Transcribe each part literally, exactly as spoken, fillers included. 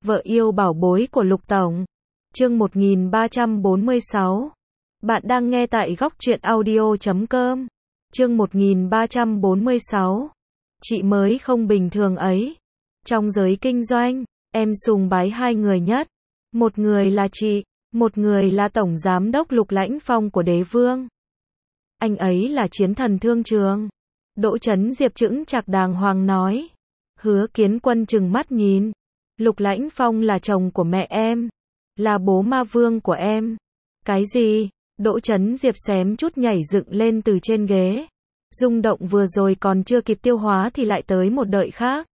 Vợ yêu bảo bối của Lục Tổng. Chương một nghìn ba trăm bốn mươi sáu. Bạn đang nghe tại góc truyện audio chấm com. Chương một nghìn ba trăm bốn mươi sáu. Chị mới không bình thường ấy. Trong giới kinh doanh, em sùng bái hai người nhất. Một người là chị, một người là Tổng Giám đốc Lục Lãnh Phong của Đế Vương. Anh ấy là chiến thần thương trường. Đỗ Chấn Diệp chững chạc đàng hoàng nói. Hứa Kiến Quân trừng mắt nhìn. Lục Lãnh Phong là chồng của mẹ em. Là bố ma vương của em. Cái gì? Đỗ Chấn Diệp xém chút nhảy dựng lên từ trên ghế. Rung động vừa rồi còn chưa kịp tiêu hóa thì lại tới một đợi khác.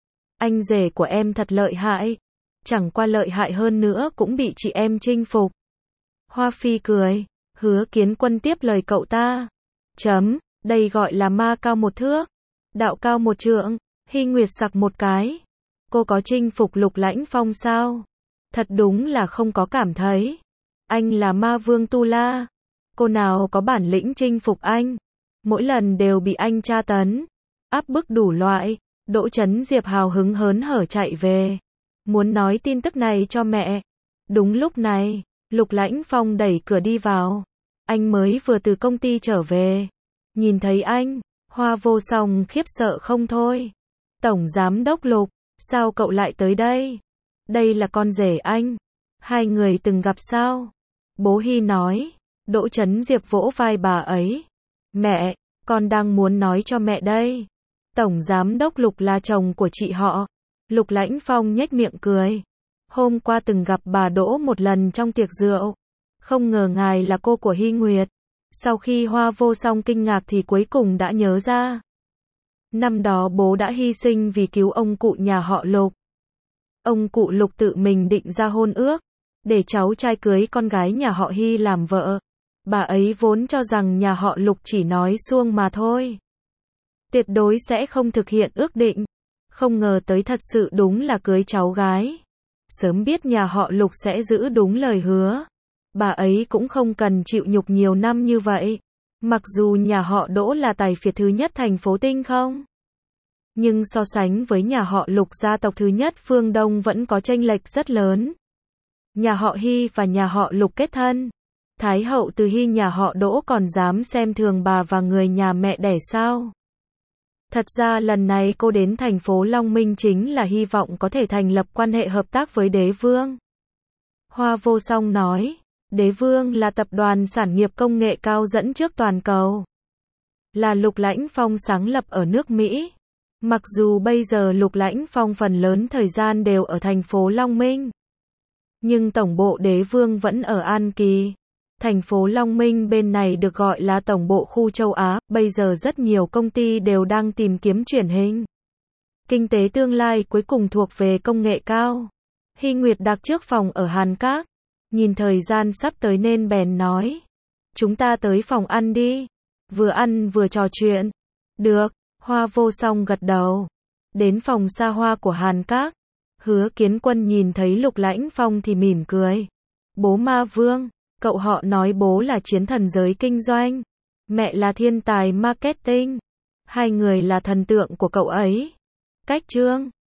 Anh rể của em thật lợi hại. Chẳng qua lợi hại hơn nữa cũng bị chị em chinh phục. Hoa Phi cười. Hứa Kiến Quân tiếp lời cậu ta. Chấm, đây gọi là ma cao một thước. Đạo cao một trượng. Hy Nguyệt sặc một cái. Cô có chinh phục Lục Lãnh Phong sao? Thật đúng là không có cảm thấy. Anh là ma vương Tu La. Cô nào có bản lĩnh chinh phục anh. Mỗi lần đều bị anh tra tấn. Áp bức đủ loại. Đỗ Chấn Diệp hào hứng hớn hở chạy về. Muốn nói tin tức này cho mẹ. Đúng lúc này, Lục Lãnh Phong đẩy cửa đi vào. Anh mới vừa từ công ty trở về. Nhìn thấy anh, Hoa Vô Song khiếp sợ không thôi. Tổng Giám đốc Lục, sao cậu lại tới đây? Đây là con rể anh. Hai người từng gặp sao? Bố Hy nói. Đỗ Chấn Diệp vỗ vai bà ấy. Mẹ, con đang muốn nói cho mẹ đây. Tổng Giám đốc Lục là chồng của chị họ. Lục Lãnh Phong nhếch miệng cười. Hôm qua từng gặp bà Đỗ một lần trong tiệc rượu. Không ngờ ngài là cô của Hy Nguyệt. Sau khi Hoa Vô Song kinh ngạc thì cuối cùng đã nhớ ra. Năm đó bố đã hy sinh vì cứu ông cụ nhà họ Lục. Ông cụ Lục tự mình định ra hôn ước, để cháu trai cưới con gái nhà họ Hy làm vợ. Bà ấy vốn cho rằng nhà họ Lục chỉ nói suông mà thôi. Tuyệt đối sẽ không thực hiện ước định. Không ngờ tới thật sự đúng là cưới cháu gái. Sớm biết nhà họ Lục sẽ giữ đúng lời hứa. Bà ấy cũng không cần chịu nhục nhiều năm như vậy. Mặc dù nhà họ Đỗ là tài phiệt thứ nhất thành phố Tinh không? Nhưng so sánh với nhà họ Lục gia tộc thứ nhất phương Đông vẫn có chênh lệch rất lớn. Nhà họ Hy và nhà họ Lục kết thân. Thái hậu Từ Hy nhà họ Đỗ còn dám xem thường bà và người nhà mẹ đẻ sao? Thật ra lần này cô đến thành phố Long Minh chính là hy vọng có thể thành lập quan hệ hợp tác với Đế Vương. Hoa Vô Song nói. Đế Vương là tập đoàn sản nghiệp công nghệ cao dẫn trước toàn cầu. Là Lục Lãnh Phong sáng lập ở nước Mỹ. Mặc dù bây giờ Lục Lãnh Phong phần lớn thời gian đều ở thành phố Long Minh. Nhưng tổng bộ Đế Vương vẫn ở An Kỳ. Thành phố Long Minh bên này được gọi là tổng bộ khu châu Á. Bây giờ rất nhiều công ty đều đang tìm kiếm chuyển hình. Kinh tế tương lai cuối cùng thuộc về công nghệ cao. Hy Nguyệt đặt trước phòng ở Hàn Các. Nhìn thời gian sắp tới nên bèn nói. Chúng ta tới phòng ăn đi. Vừa ăn vừa trò chuyện. Được, Hoa Vô Song gật đầu. Đến phòng xa hoa của Hàn Các. Hứa Kiến Quân nhìn thấy Lục Lãnh Phong thì mỉm cười. Bố ma vương, cậu họ nói bố là chiến thần giới kinh doanh. Mẹ là thiên tài marketing. Hai người là thần tượng của cậu ấy. Cách trương.